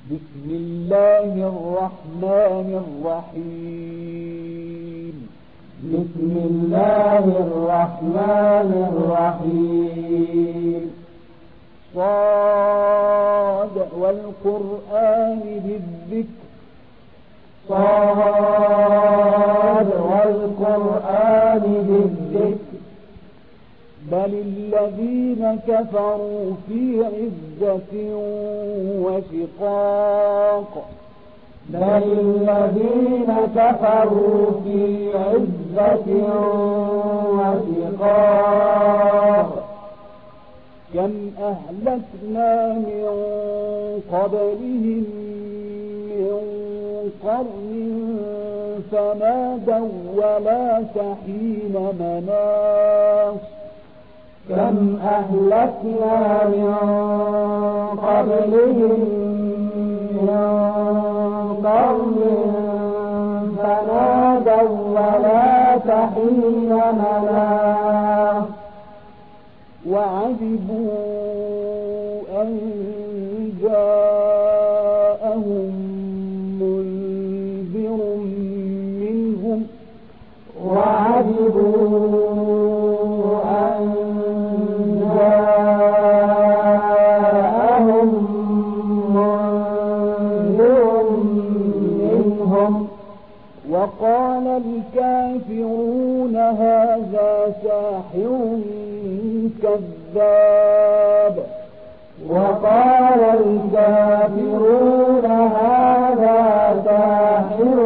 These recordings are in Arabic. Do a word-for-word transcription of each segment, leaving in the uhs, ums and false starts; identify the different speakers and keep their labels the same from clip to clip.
Speaker 1: بسم الله الرحمن الرحيم
Speaker 2: بسم الله الرحمن الرحيم
Speaker 1: صاد والقرآن بالذكر
Speaker 2: صاد والقرآن بالذكر
Speaker 1: بل الذين كفروا في عزة وشقاق
Speaker 2: بل الذين كفروا في عزة وشقاق
Speaker 1: كم أهلكنا من قبلهم من قرن فنادوا ولا حين مناص
Speaker 2: كم أهلكنا من قبلهم من قرن فنادوا ولا حين مناص
Speaker 1: وعجبوا أن جاءهم منذر منهم
Speaker 2: وعجبوا أن جاءهم منذر منهم
Speaker 1: وقال الكافرون هذا ساحر كذاب
Speaker 2: وقال الكافرون هذا ساحر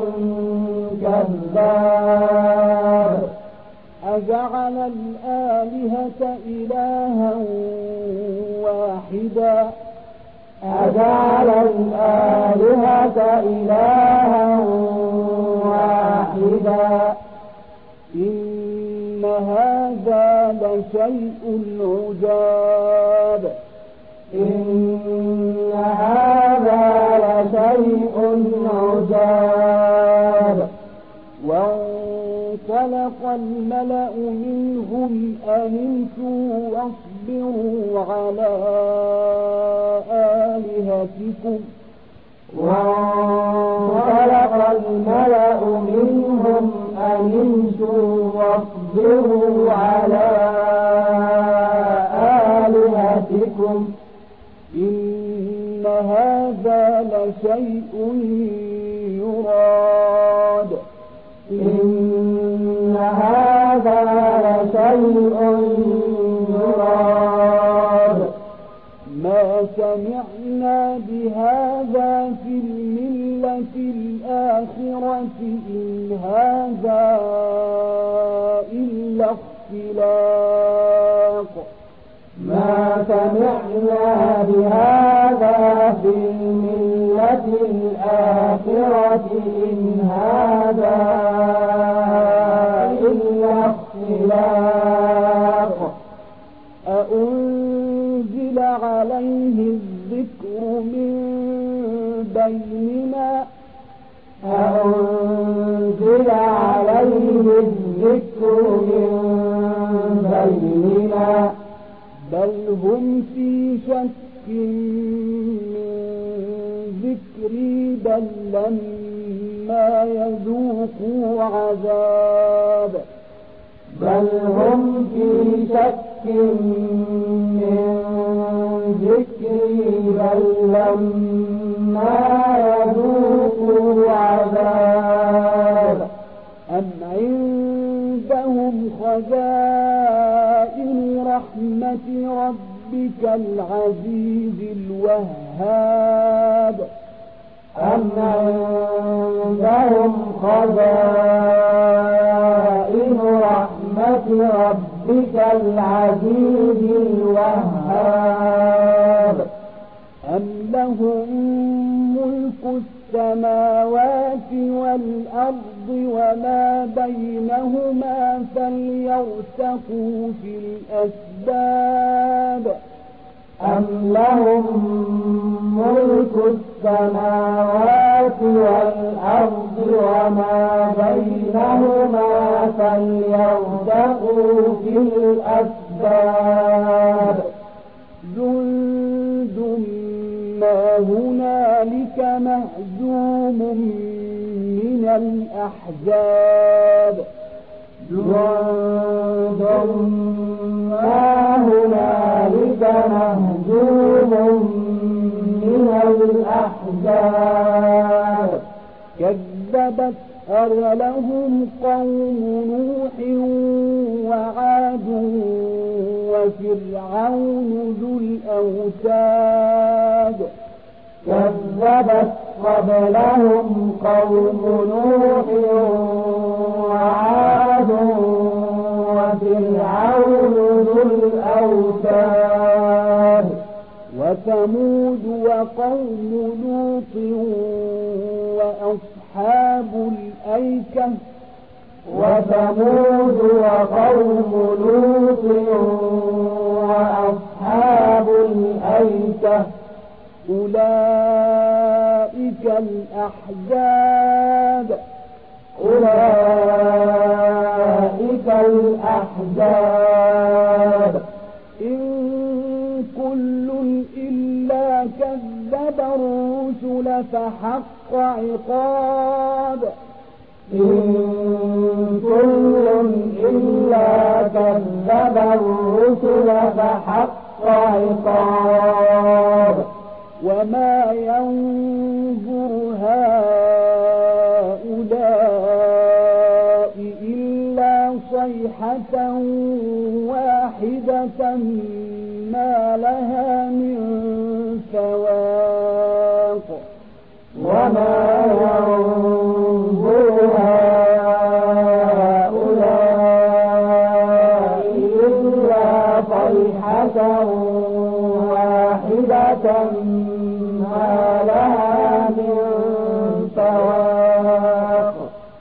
Speaker 2: كذاب
Speaker 1: أجعل الآلهة إلها واحدا
Speaker 2: أجعل الآلهة إلها واحدا
Speaker 1: إن هذا لشيء عجاب
Speaker 2: إن هذا لشيء عجاب
Speaker 1: وانطلق الملأ منهم أن امشوا واصبروا على آلهتكم
Speaker 2: وانطلق الملأ منهم أن امشوا واصبروا على آلهتكم
Speaker 1: إن هذا لشيء يراد
Speaker 2: إن هذا لشيء يراد
Speaker 1: ما سمعنا بهذا في الملة الآخرة إن هذا إلا اختلاق
Speaker 2: ما سمعنا بهذا في الملة الآخرة إن هذا إلا اختلاق
Speaker 1: أأنزل عليه الذكر من بيننا
Speaker 2: أأنزل عليه الذكر من بيننا
Speaker 1: بل هم في شك من ذكري بل لما يذوقوا عذاب
Speaker 2: بل هم في شك من ذكري بل لما يذوقوا عذاب
Speaker 1: أم عندهم خزائن رحمة ربك العزيز الوهاب
Speaker 2: أم عندهم خزائن رحمة ربك العزيز الوهاب
Speaker 1: أم لهم ملك السماوات والأرض وما بينهما فليرتقوا في الأسباب
Speaker 2: أم لهم ملك السماوات والأرض وما بينهما فليرتقوا في الأسباب
Speaker 1: جند ما هنالك ذلك مهزوم من الأحزاب
Speaker 2: جند ما هنالك مهزوم من الأحزاب
Speaker 1: كذبت أرسلهم قوم نوح وعاد وفرعون ذو الأوتاد
Speaker 2: كذبت قبلهم قوم نوح وعاد وفرعون ذو الأوتاد
Speaker 1: وثمود وقوم لوط وأصحاب الأيكة
Speaker 2: وثمود وقوم لوط وأصحاب الأيكة
Speaker 1: أولئك الأحزاب
Speaker 2: أولئك الأحزاب
Speaker 1: إن كل إلا كذب الرسل فحق عقاب
Speaker 2: إن كل إلا كذب الرسل فحق عقاب
Speaker 1: وما ينظر هؤلاء إلا صيحة واحدة ما لها من فواق
Speaker 2: وما ينظر هؤلاء إلا صيحة واحدة ما لها من فواق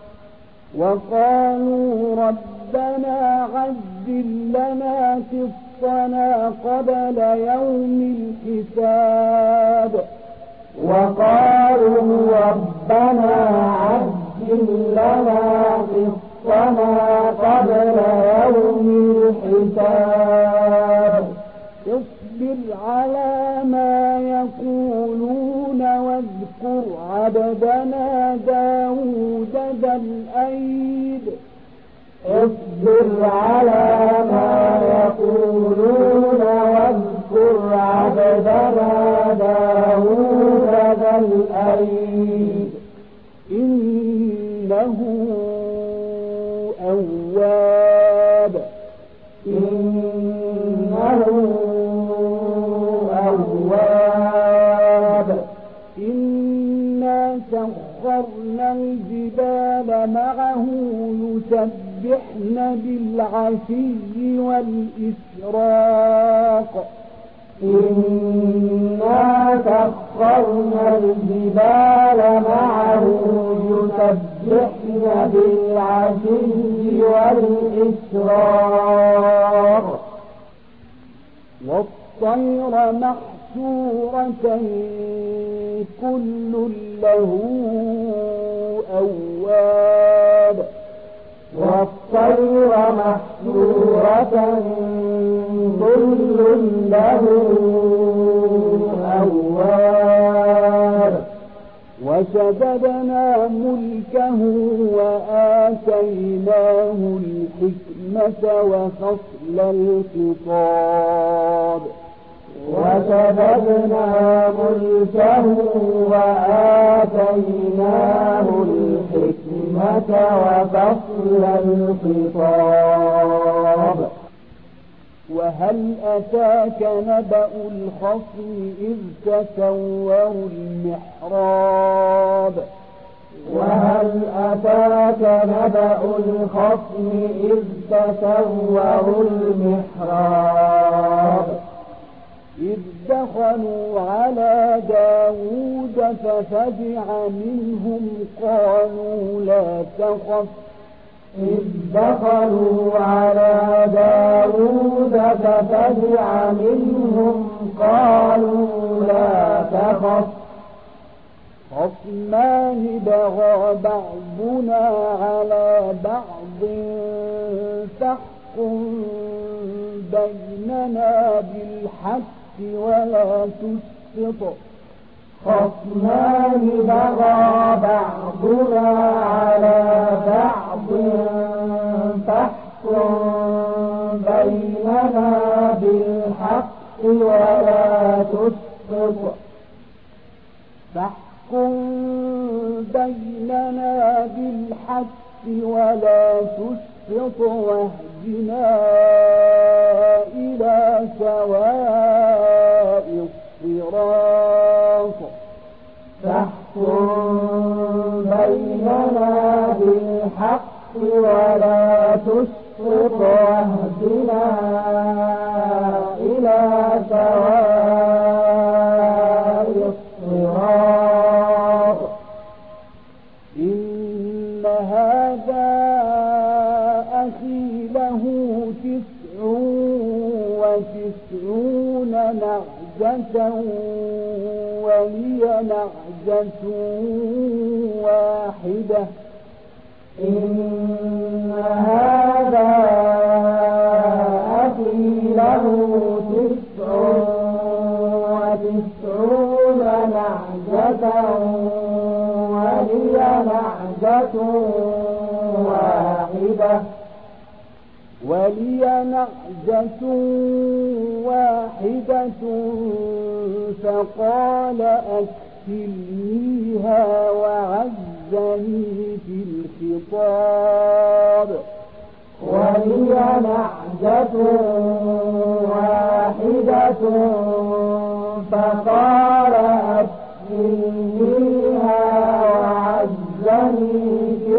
Speaker 1: وقالوا ربنا عجل لنا قسطنا قبل يوم الحساب
Speaker 2: وقالوا ربنا عجل لنا قسطنا قبل يوم الحساب
Speaker 1: اصبر على ما يقولون واذكر عبدنا داود ذا الأيد
Speaker 2: اصبر على ما يقولون واذكر عبدنا داود ذا الأيد
Speaker 1: إنه أواب
Speaker 2: إنه أواب
Speaker 1: إنا سخرنا الجبال معه يسبحن بالعشي والإشراق
Speaker 2: إنا سخرنا الجبال معه يسبحن بالعشي والإشراق
Speaker 1: والطير محشورة كل له أواب
Speaker 2: والطير محشورة كل له أواب
Speaker 1: وشددنا ملكه وآتيناه الحكمة وفصل الخطاب
Speaker 2: وشددنا ملكه وآتيناه الحكمة وفصل الخطاب
Speaker 1: وهل أتاك نبأ الخصم إذ تسوروا المحراب
Speaker 2: وهل أتاك نبأ الخصم إذ تسوروا المحراب
Speaker 1: إذ دخلوا على داود ففزع منهم قالوا لا تخف
Speaker 2: إذ دخلوا على داود ففزع منهم قالوا لا تخف
Speaker 1: خصمان بغى بعضنا على بعض فاحكم بيننا بالحق ولا تسقط
Speaker 2: خصمان بغى بعضنا على بعض فاحكم بيننا بالحق ولا تسقط
Speaker 1: فاحكم بيننا بالحق ولا تسقط واهدنا إلى سواء الصراط
Speaker 2: فاحكم بيننا بالحق ولا تسقط واهدنا إلى سواء الصراط
Speaker 1: إن هذا أخي له تسع وتسعون نعجة ولي نعجة واحدة
Speaker 2: إن هذا أخي له تسع وتسعون نعجة ولي نعجة واحدة
Speaker 1: ولي نعجة واحدة فقال أكفلنيها وعزني في الخطاب
Speaker 2: ولي نعجة واحدة فقال أكفلنيها وعزني في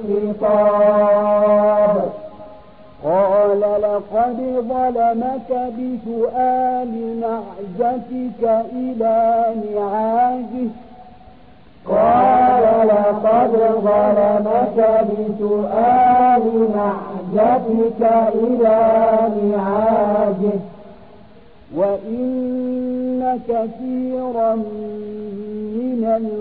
Speaker 2: الخطاب
Speaker 1: قال لقد ظلمك بسؤال نعجتك إلى نعاجه
Speaker 2: قال لقد ظلمك بسؤال نعجتك إلى نعاجه
Speaker 1: وإن كثيرا من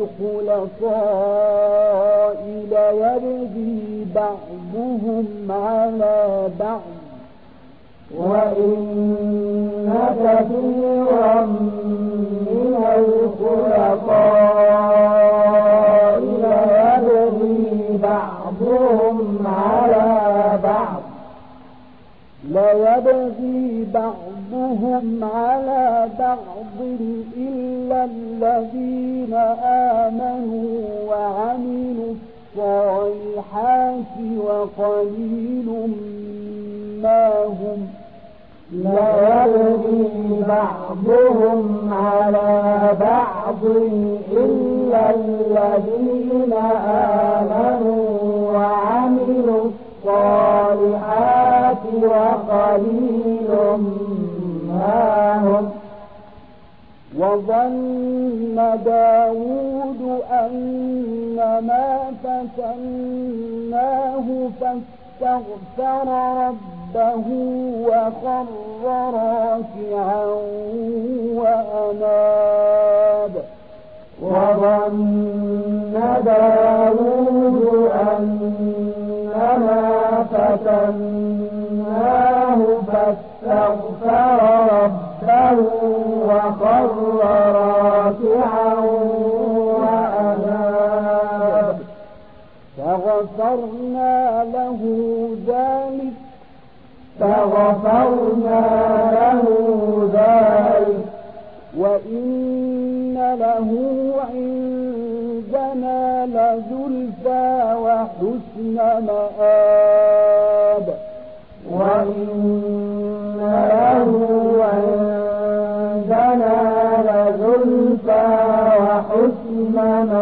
Speaker 1: الخلطاء ليبغي بعضهم على بعض
Speaker 2: وإن كثيرا من الخلطاء ليبغي بعضهم على بعض
Speaker 1: ليبغي بعضهم على بعض إلا الذين آمنوا وعملوا الصالحات وقليل ما هم
Speaker 2: ليبغي بعضهم على بعض إلا الذين آمنوا وعملوا الصالحات وقليل ما هم
Speaker 1: وظن داود أنما فتناه فاستغفر ربه وخر راكعا وأناب
Speaker 2: وظن داود أنما فتناه فاستغفر ربه وخر راكعا وأناب
Speaker 1: فغفرنا له ذلك
Speaker 2: فغفرنا له ذلك
Speaker 1: وإن له عندنا لزلفى وحسن مآب
Speaker 2: وإن له عندنا لزلفى وحسن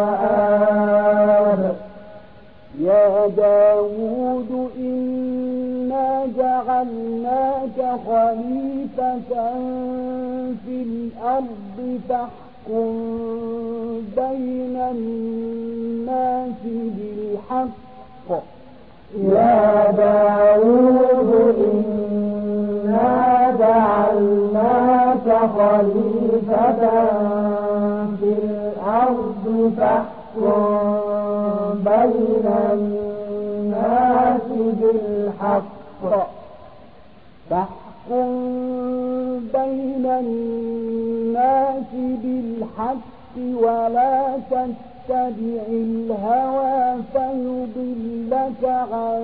Speaker 2: مآب
Speaker 1: يا داود إنا جعلناك خليفة في الأرض فاحكم بين الناس بالحق
Speaker 2: يا داود إنا جعلناك خليفة في الأرض فاحكم بين الناس بالحق
Speaker 1: فاحكم بين الناس بالحق ولا تتبع الهوى فيضلك عن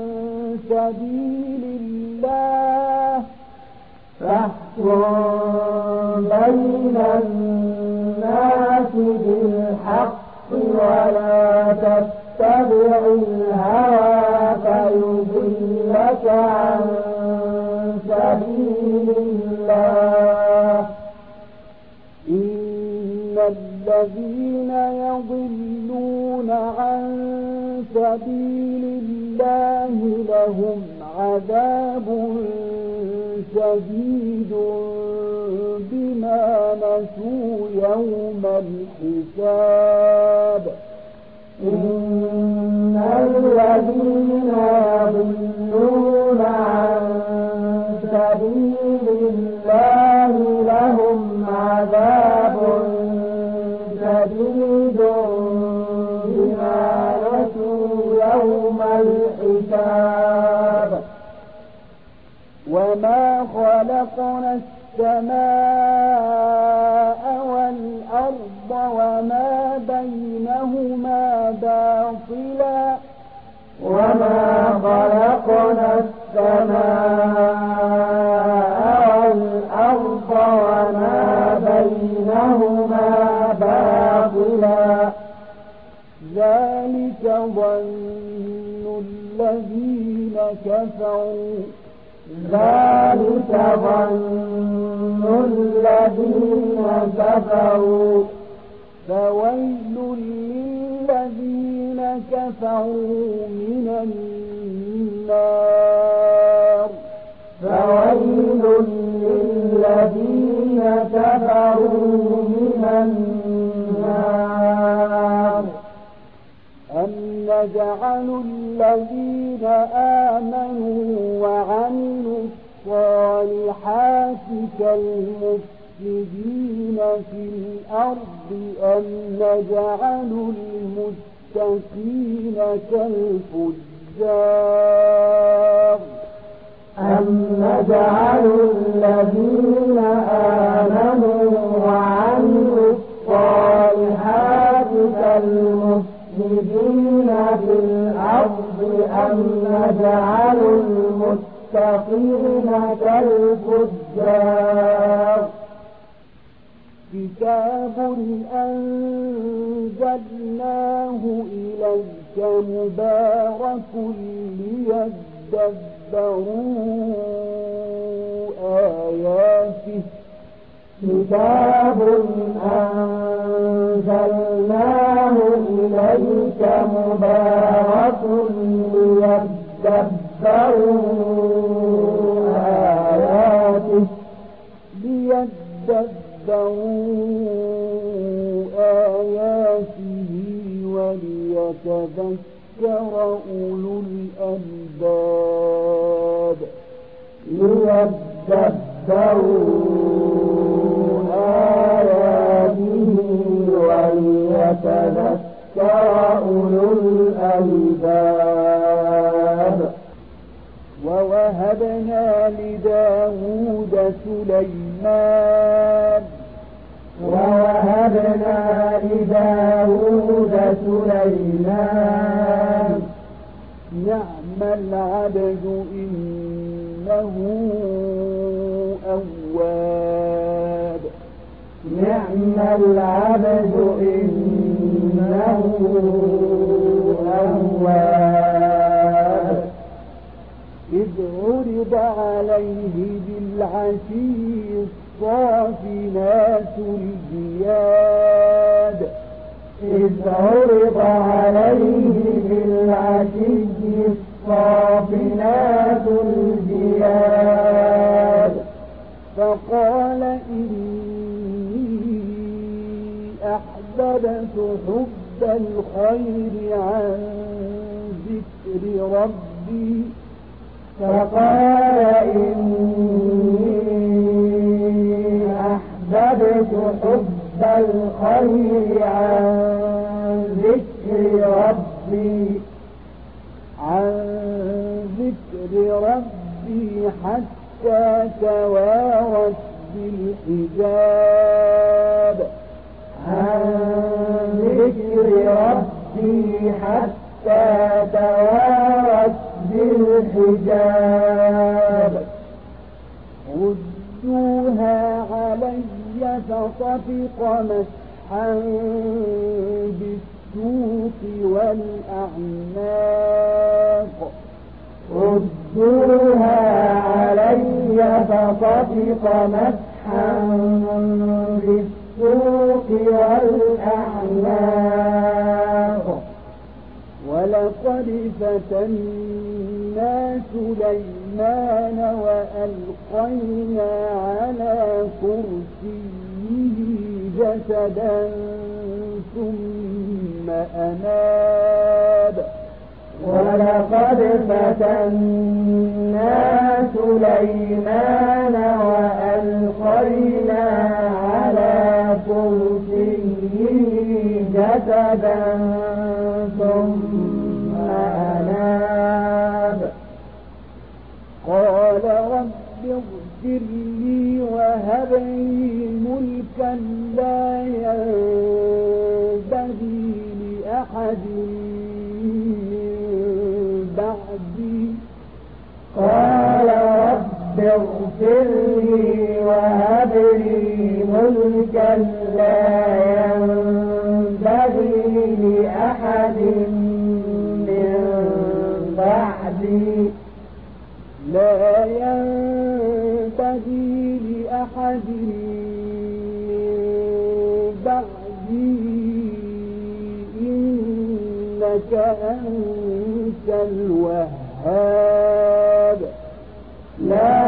Speaker 1: سبيل الله
Speaker 2: فاحكم بين الناس بالحق ولا تتبع الهوى فيضلك عن سبيل الله
Speaker 1: إن الذين يضلون عن سبيل الله لهم عذاب شديد بما نسوا يوم الحساب
Speaker 2: إن الذين يضلون عن سبيل الله لهم عذاب شديد بما نسوا يوم الحساب
Speaker 1: وما خلقنا السماء والأرض وما بينهما باطلا
Speaker 2: وما خلقنا السماء والأرض وما بينهما باطلا
Speaker 1: ذلك ظن الذين كفروا
Speaker 2: ذلك ظن الذين كفروا
Speaker 1: فويل للذين كفروا من النار
Speaker 2: فويل للذين كفروا من النار
Speaker 1: أم نجعل الذين آمنوا وعملوا الصالحات كالمفسدين في الأرض أم نجعل المتقين كالفجار
Speaker 2: أم نجعل الذين آمنوا وعملوا الصالحات كالمفسدين في الأرض أم نجعل المتقين كالفجار
Speaker 1: كتاب أنزلناه إليك مبارك ليدبروا آياته
Speaker 2: كتاب أنزلناه إليك مبارك ليدبروا آياته
Speaker 1: ليدبروا آياته وليتذكر أولو الألباب
Speaker 2: ليدبروا آياته وليتذكر أولو الألباب
Speaker 1: ووهبنا لداود سليمان
Speaker 2: ووهبنا لداود سليمان
Speaker 1: نعم العبد إنه أواب
Speaker 2: نعم العبد إنه أواب
Speaker 1: إذ عرض عليه بالعشي الصافنات الجياد
Speaker 2: إذ عرض عليه بالعشي الصافنات الجياد
Speaker 1: فقال إني أحببت حب الخير عن ذكر ربي
Speaker 2: فقال إني أحببت حب الخير عن ذكر ربي
Speaker 1: عن ذكر ربي حتى توارت بالحجاب
Speaker 2: عن ربي حتى توارت بالحجاب
Speaker 1: ردوها علي فطفق مسحا بالسوق والأعناق
Speaker 2: ردوها علي فطفق مسحا بالسوق والأعناق
Speaker 1: ولقد فتنا سليمان وألقينا على كرسيه جسدا ثم أناب
Speaker 2: ولقد فتنا سليمان وألقينا على كرسيه جسدا ثم أناب
Speaker 1: قال رب اغفر لي وهب لي ملكا لا ينبغي لأحد من بعدي
Speaker 2: قال رب اغفر لي وهب لي ملكا لا ينبغي لأحد من بعدي
Speaker 1: لا ينبغي لأحد من بعدي إنك أنت الوهاب
Speaker 2: لا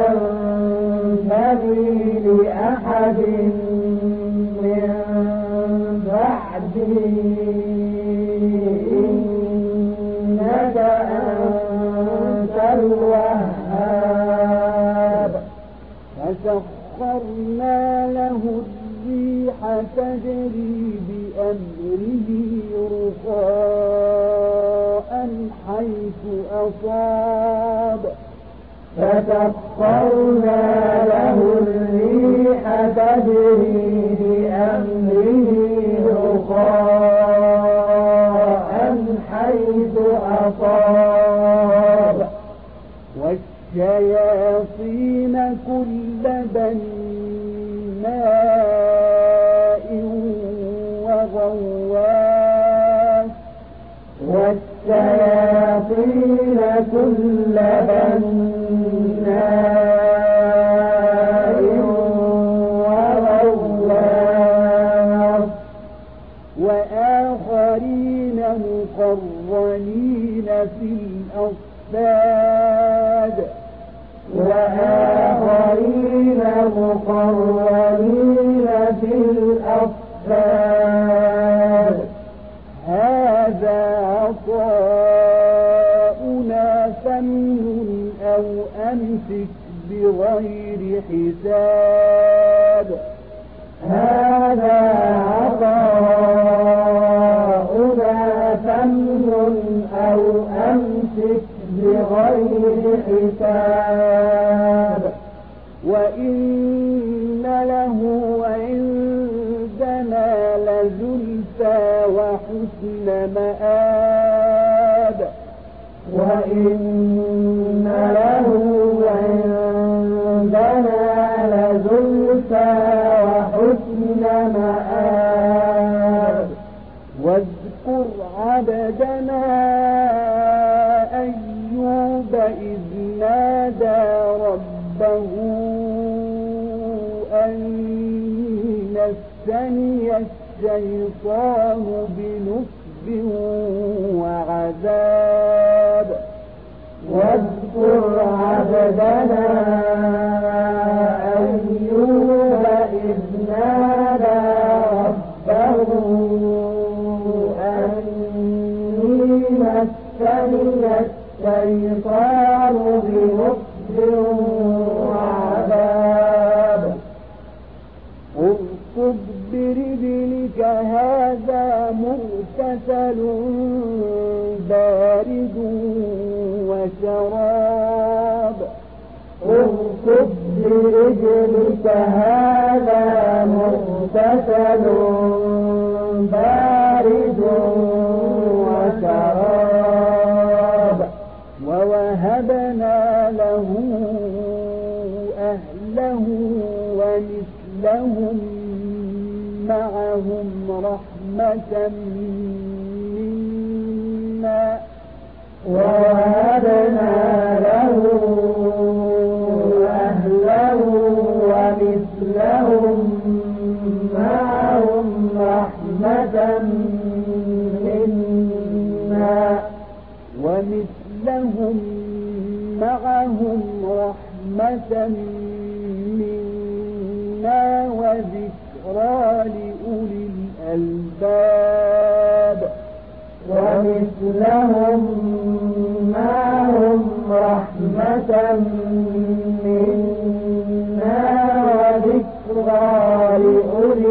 Speaker 2: ينبغي لأحد من بعدي إنك أنت الوهاب
Speaker 1: فسخرنا له الريح تجري بأمره رخاء حيث أصاب
Speaker 2: فسخرنا له الريح تجري بأمره رخاء حيث أصاب
Speaker 1: والشياطين كل بناء وغواص
Speaker 2: والشياطين كل بناء وغواص
Speaker 1: وآخرين مقرنين في الأصفاد
Speaker 2: وآخرين مقرنين في الأصفاد
Speaker 1: هذا عطاؤنا فامنن أو أمسك بغير حساب
Speaker 2: هذا عطاؤنا فامنن أو أمسك بغير حساب
Speaker 1: وإن له عندنا لزلفى وحسن مآب
Speaker 2: وإن له عندنا لزلفى وحسن مآب
Speaker 1: واذكر عبدنا أيوب إذ نادى ربه أني مسني الشيطان بنصب وعذاب
Speaker 2: واذكر عبدنا أيوب إذ نادى ربه أني مسني الشيطان بنصب وعذاب
Speaker 1: اركض برجلك هذا مغتسل بارد وشراب
Speaker 2: اركض برجلك هذا مغتسل بارد
Speaker 1: لهم رحمة منا
Speaker 2: ووهبنا له أهله ومثلهم معهم رحمة منا
Speaker 1: ومثلهم معهم رحمة منا وذكرى لأولي الألباب
Speaker 2: ومثلهم معهم رحمة منا وذكرى لأولي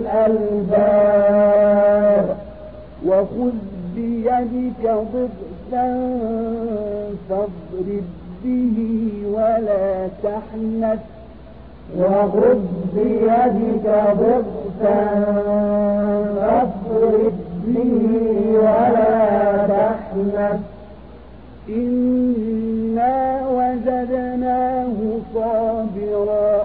Speaker 2: الألباب
Speaker 1: وخذ بيدك ضغثا فاضرب به ولا تحنث
Speaker 2: وخذ بيدك ضغثا فاضرب به ولا تحنث
Speaker 1: إنا وجدناه صابرا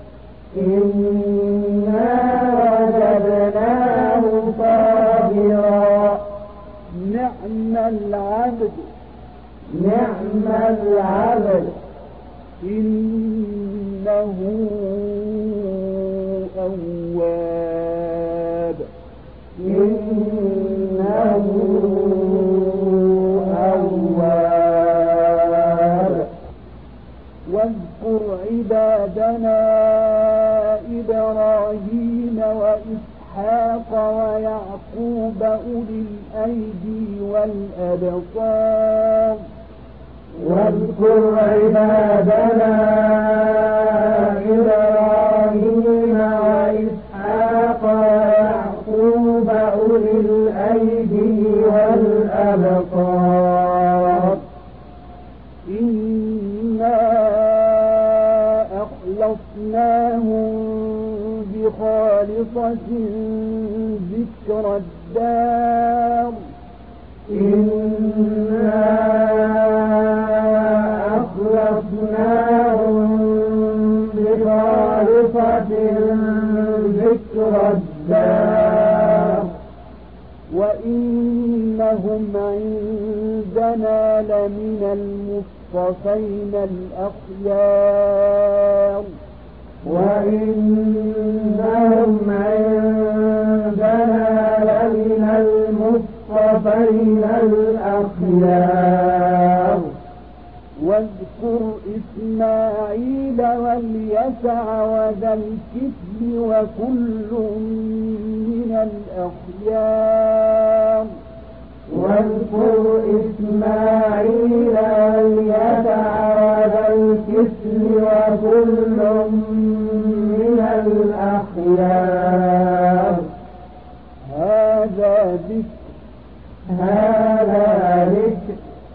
Speaker 2: إنا وجدناه صابرا
Speaker 1: نعم العبد
Speaker 2: نعم العبد
Speaker 1: إنه أواب
Speaker 2: إنه أواب
Speaker 1: واذكر عبادنا إبراهيم وإسحاق ويعقوب أولي الأيدي والأبصار
Speaker 2: واذكر عبادنا إبراهيم وإسحاق ويعقوب أولي الأيدي والأبصار
Speaker 1: إنا أخلصناهم بخالصة ذكر الدار
Speaker 2: إنا أخلصناهم بخالصة ذكر الدار
Speaker 1: وإنهم عندنا لمن المصطفين الأخيار
Speaker 2: وإنهم عندنا لمن المصطفين الأخيار
Speaker 1: واذكر إسماعيل واليسع وذا الكفل وكل من الأخيار
Speaker 2: واذكر إسماعيل واليسع وذا الكفل وكل من الأخيار
Speaker 1: هذا ذكر
Speaker 2: هذا ذكر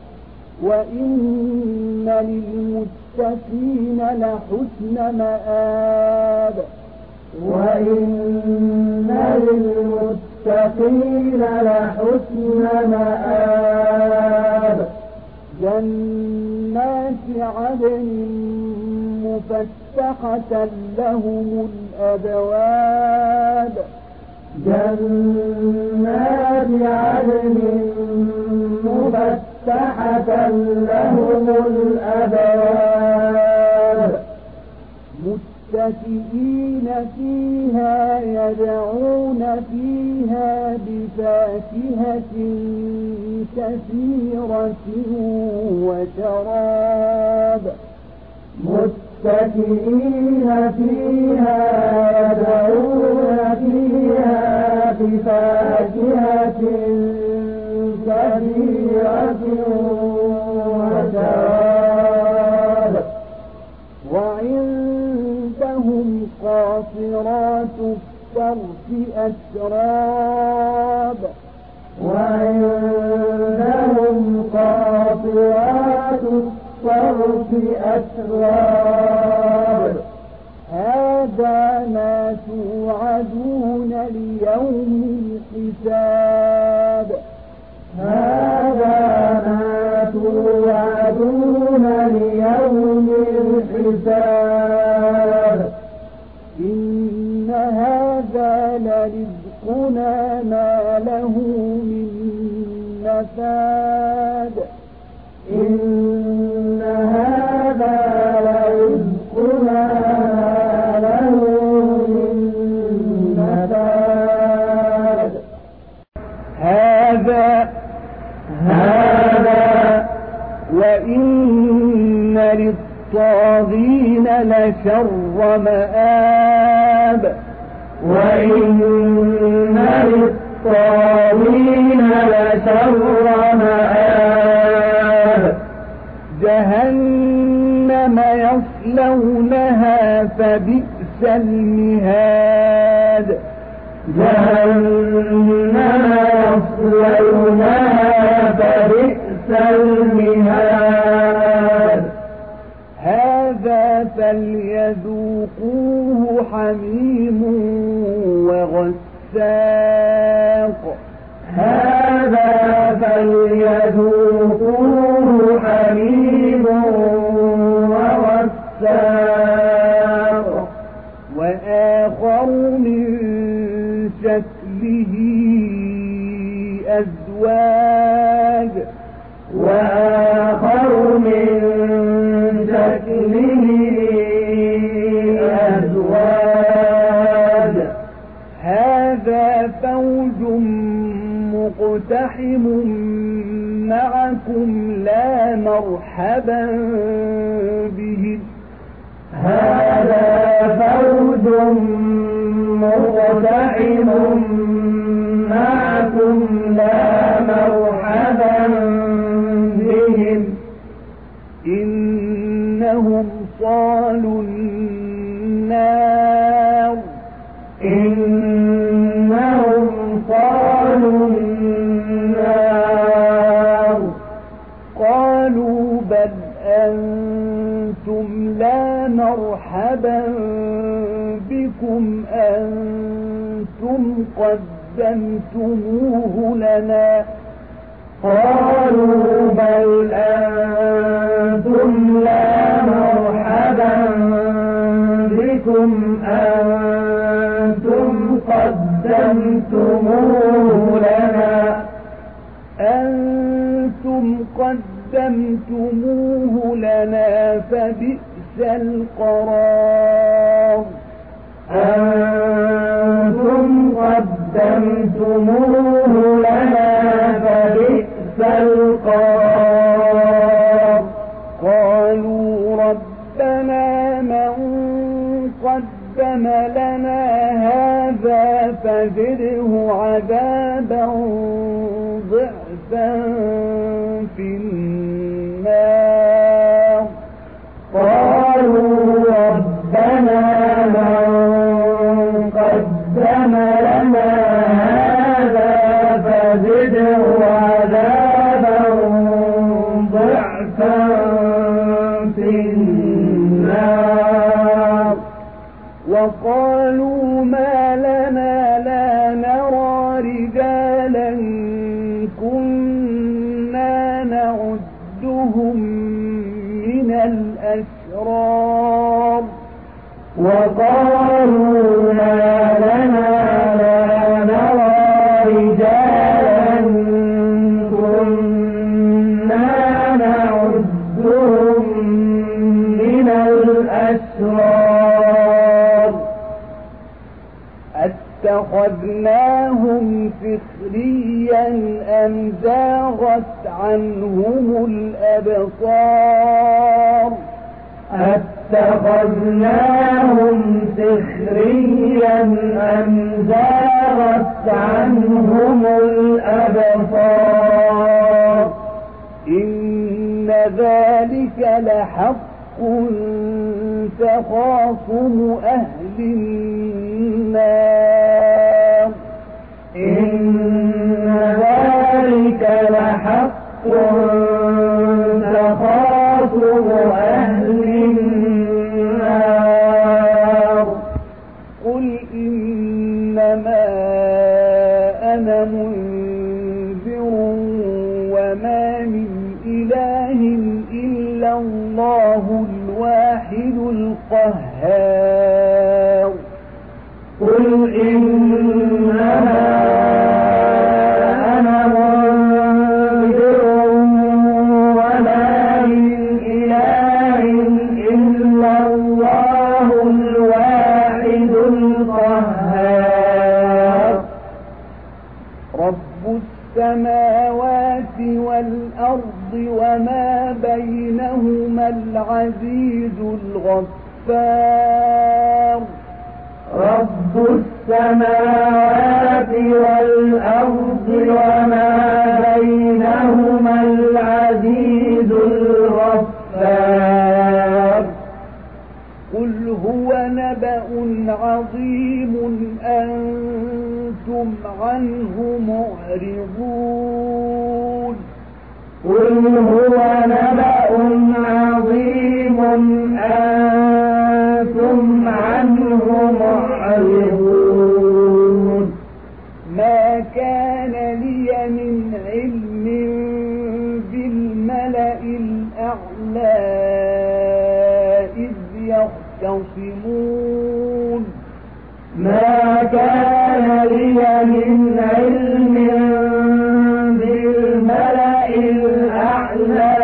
Speaker 1: وإن للمتقين لحسن مآب
Speaker 2: وإن للمتقين لحسن مآب
Speaker 1: جنات عدن مفتحة لهم الأبواب
Speaker 2: جنات عدن مفتحة لهم الأبواب
Speaker 1: متكئين فيها يدعون فيها بفاكهة كثيرة وشراب
Speaker 2: متكئين فيها يدعون فيها بفاكهة كثيرة وشراب
Speaker 1: وعندهم قاصرات الطرف أتراب
Speaker 2: وعندهم قاصرات الطرف أتراب
Speaker 1: هذا ما توعدون ليوم الحساب
Speaker 2: هذا ما توعدون ليوم الحساب
Speaker 1: إن هذا لرزقنا رزقنا ما له من نفاد
Speaker 2: إن هذا لرزقنا ما له من نفاد
Speaker 1: هذا
Speaker 2: هذا
Speaker 1: وإن للطاغين لشر مآب
Speaker 2: وإن للطاغين لشر مآب
Speaker 1: جهنم يصلونها فبئس المهاد
Speaker 2: جهنم يصلونها فبئس المهاد
Speaker 1: هذا فليذوقوه حميم وغساق
Speaker 2: هذا فليذوقوه حميم وغساق
Speaker 1: وآخر من شكله أزواج
Speaker 2: وآخر من شكله أزواج
Speaker 1: هذا فوج مقتحم معكم لا مرحبا بهم
Speaker 2: هذا فوج مقتحم معكم لا مرحبا بهم
Speaker 1: إنهم صالوا النار
Speaker 2: إنهم صالوا النار
Speaker 1: قالوا بل أنتم لا مرحبا بكم أنتم قدمتموه لنا
Speaker 2: قالوا بل أنتم لا مرحبا بكم أنتم قدمتموه لنا
Speaker 1: أنتم قدمتموه لنا فبئس القرار
Speaker 2: أنتم قدمتموه لنا فبئس القرار
Speaker 1: قالوا ربنا من قدم لنا هذا فزده عذابا ضعفا في النار
Speaker 2: قالوا ربنا من قدم لنا هذا فزده عذابا ضعفا في النار
Speaker 1: وقالوا ما لنا لا نرى رجالا كنا نعدهم من الأشرار
Speaker 2: وقالوا ما لنا لا نرى رجالا كنا نعدهم من الأشرار
Speaker 1: اتخذناهم سخريا أم زاغت عنهم الأبصار
Speaker 2: اتخذناهم سخريا أم زاغت عنهم الأبصار
Speaker 1: إن ذلك لحق تخاصم أهل النار
Speaker 2: إن ذلك لحق تخاصم أهل النار
Speaker 1: قل إنما أنا منذر وما من إله إلا الله الواحد القهار
Speaker 2: قل إنما
Speaker 1: السماوات والأرض وما بينهما العزيز الغفار
Speaker 2: رب السماوات والأرض وما بينهما العزيز الغفار
Speaker 1: قل هو نبأ عظيم أنتم عنه معرضون
Speaker 2: قل هو نبأ عظيم أنتم عنه معرضون
Speaker 1: ما كان لي من علم بالملأ الأعلى إذ يختصمون
Speaker 2: ما كان لي من علم بالملأ الأعلى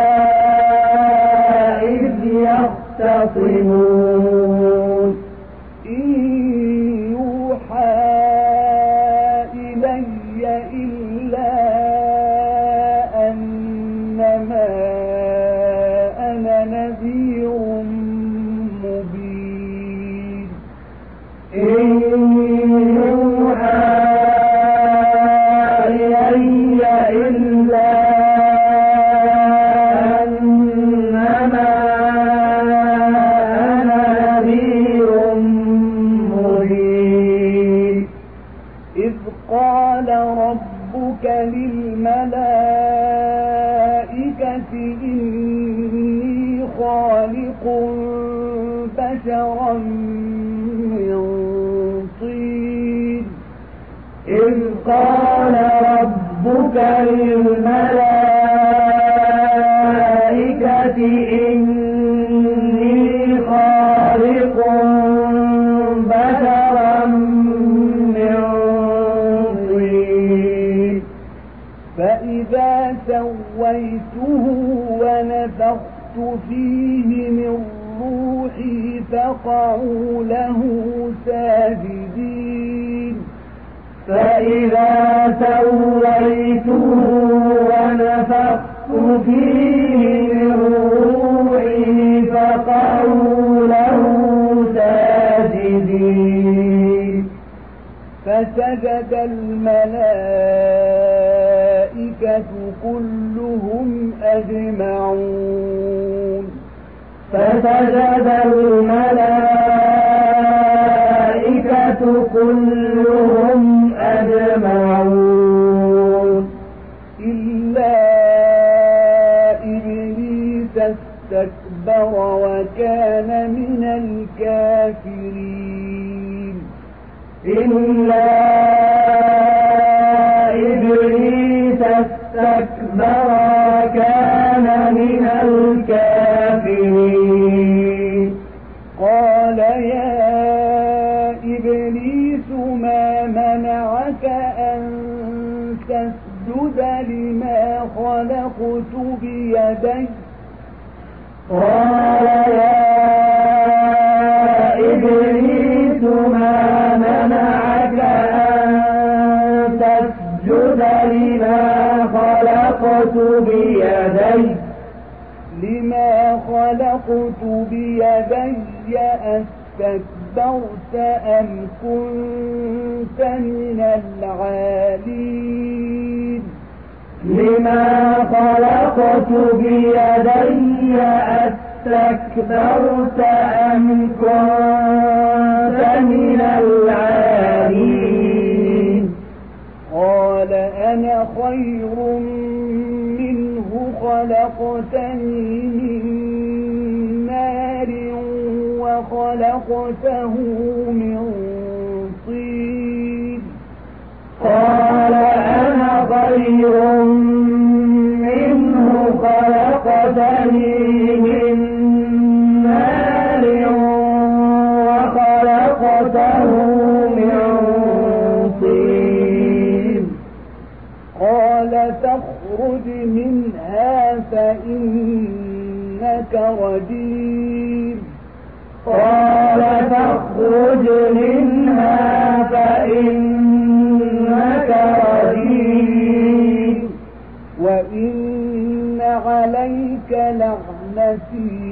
Speaker 2: إذ يختصمون
Speaker 1: إن يوحى إلي إلا أنما أنا نذير مبين
Speaker 2: إن يوحى إلي إلا أنما أنا نذير مبين
Speaker 1: إذ قال ربك للملائكة إني خالق بشرا من طين
Speaker 2: إذ قال ربك للملائكة إني خالق بشرا من طين
Speaker 1: فإذا سويته ونفخت فيه من روحي فقعوا له ساجدين
Speaker 2: فإذا سويته ونفخت فيه من روحي فقعوا له ساجدين
Speaker 1: فسجد الملائكة كلهم أجمعون
Speaker 2: فسجد الملائكة كلهم أجمعون
Speaker 1: إلا إبليس استكبر وكان من الكافرين
Speaker 2: إلا إبليس استكبر وكان من الكافرين
Speaker 1: قال يا إبليس ما منعك أن تسجد لما خلقت بيدي
Speaker 2: قال يا إبليس ما منعك أن تسجد لما خلقت بيدي
Speaker 1: لما خلقت بيدي أستكبرت أم كنت من العالين
Speaker 2: لما خلقت بيدي أستكبرت أم كنت من العالين
Speaker 1: قال أنا خير منه خلقتني من نار وخلقته من طين
Speaker 2: قال أنا خير منه خلقتني من نار وخلقته من طين
Speaker 1: قال فاخرج منها فإنك رجيم
Speaker 2: قال فاخرج منها فإنك رجيم
Speaker 1: لعنتي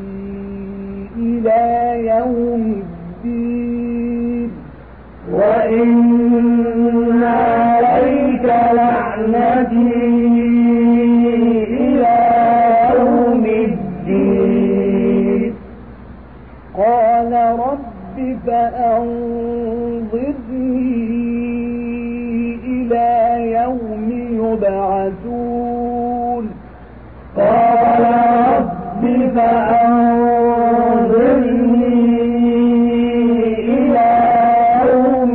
Speaker 1: إلى يوم الدين
Speaker 2: وإن عليك لعنتي إلى يوم الدين
Speaker 1: قال رب فأنظرني إلى يوم يبعثون
Speaker 2: قال رب فأنظرني إلى يوم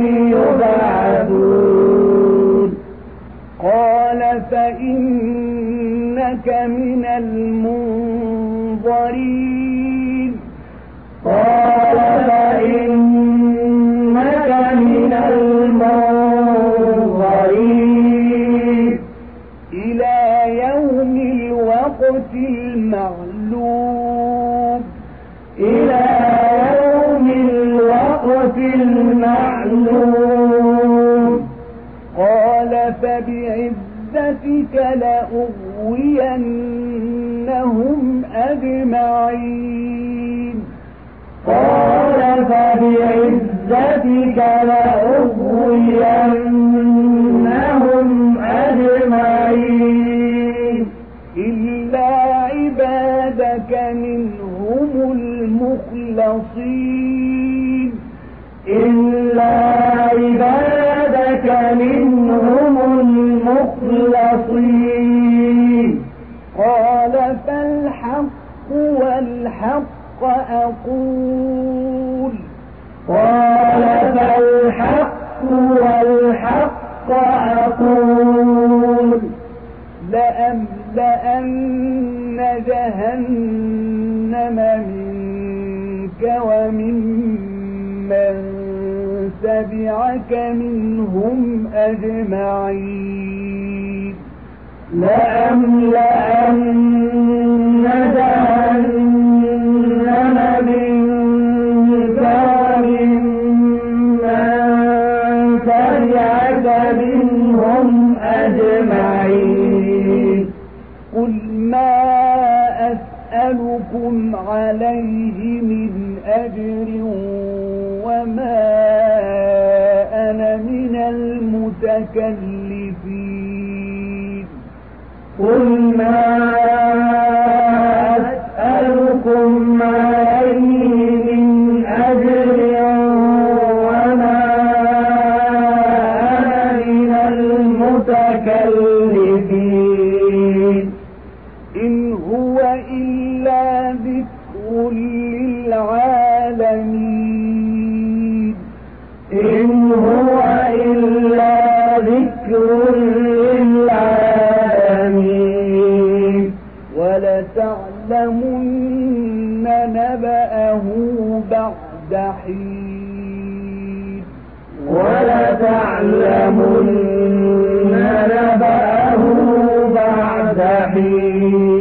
Speaker 2: يبعثون
Speaker 1: قال فإنك من المنظرين
Speaker 2: قال فإنك من المنظرين
Speaker 1: إلى يوم الوقت المعلوم
Speaker 2: إلى يوم الوقت المعلوم
Speaker 1: قال فبعزتك لأغوينهم أجمعين
Speaker 2: قال فبعزتك لأغوينهم أجمعين
Speaker 1: إلا عبادك منهم المخلصين
Speaker 2: إلا عبادك منهم المخلصين
Speaker 1: قال فالحق والحق أقول
Speaker 2: قال فالحق والحق أقول
Speaker 1: لأملأن جهنم منك وممن تبعك منهم أجمعين
Speaker 2: لأملأن جهنم منك وممن تبعك منهم أجمعين
Speaker 1: قل ما أسألكم عليه من أجر وما أنا من المتكلفين
Speaker 2: قل ما أسألكم عليه من أجر وما أنا من المتكلفين
Speaker 1: إن هو إلا ذكر للعالمين
Speaker 2: إن هو إلا ذكر للعالمين
Speaker 1: ولتعلمن نبأه بعد حين
Speaker 2: ولتعلمن نبأه بعد حين